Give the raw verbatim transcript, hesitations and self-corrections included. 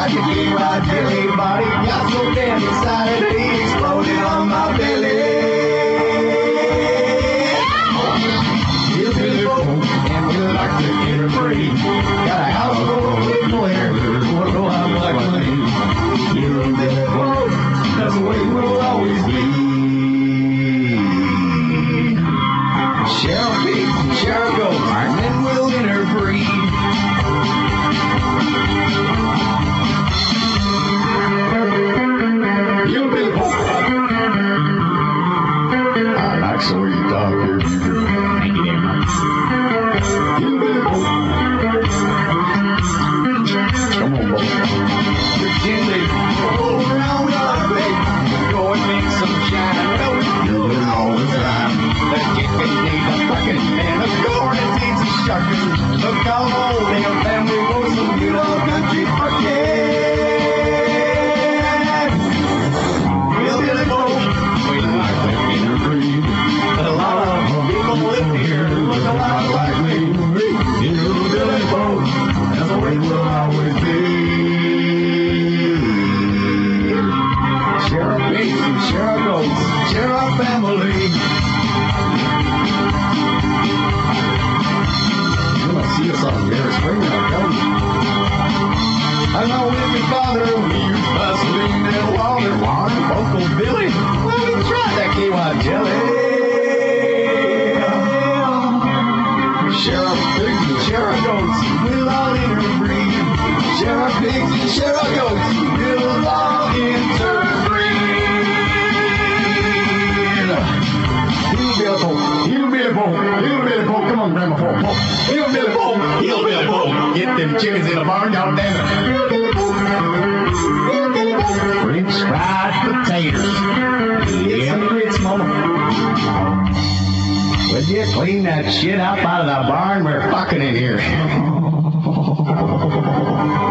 like a K Y jelly body. Got so damn excited, it exploded on my belly. Hillbilly folk, and we like to get her free. Got a house full of people here, wanna know how much money. Hillbilly folk, that's the way we'll always be. Share pigs and share goats, and then we'll interbreed. Hillbilly folk. I like the way you talk here, Beaver. Thank you very much. Hillbilly folk. Come on, boy. Gently roll around our bed. Go and make some shine. Well, we do it all the time. The chicken needs a fucking and a corn it needs a shucking. Look how old damn family was some good old country fucking. Hillbilly folk, we like to interbreed. But a lot of people live here look a lot like me. Hillbilly folk, that's the way we'll always be. Share our pigs and share our goats, share our family. You're gonna see us on Bear Spring, I'll tell you. I know if your father we use Vaseline and water, wine, Uncle Billy. Well, we tried that K Y jelly. Share our pigs and share our goats, we'll all interbreed. Share our pigs and share our goats, we'll all interbreed. Hillbilly folk, hillbilly folk, hillbilly folk, come on, Grandma folk, folk. Hillbilly folk, hillbilly folk, get them chickens in the barn, God damn it. French fried potatoes. Yeah, Fritz, mama. Would you clean that shit up out of the barn? We're fucking in here.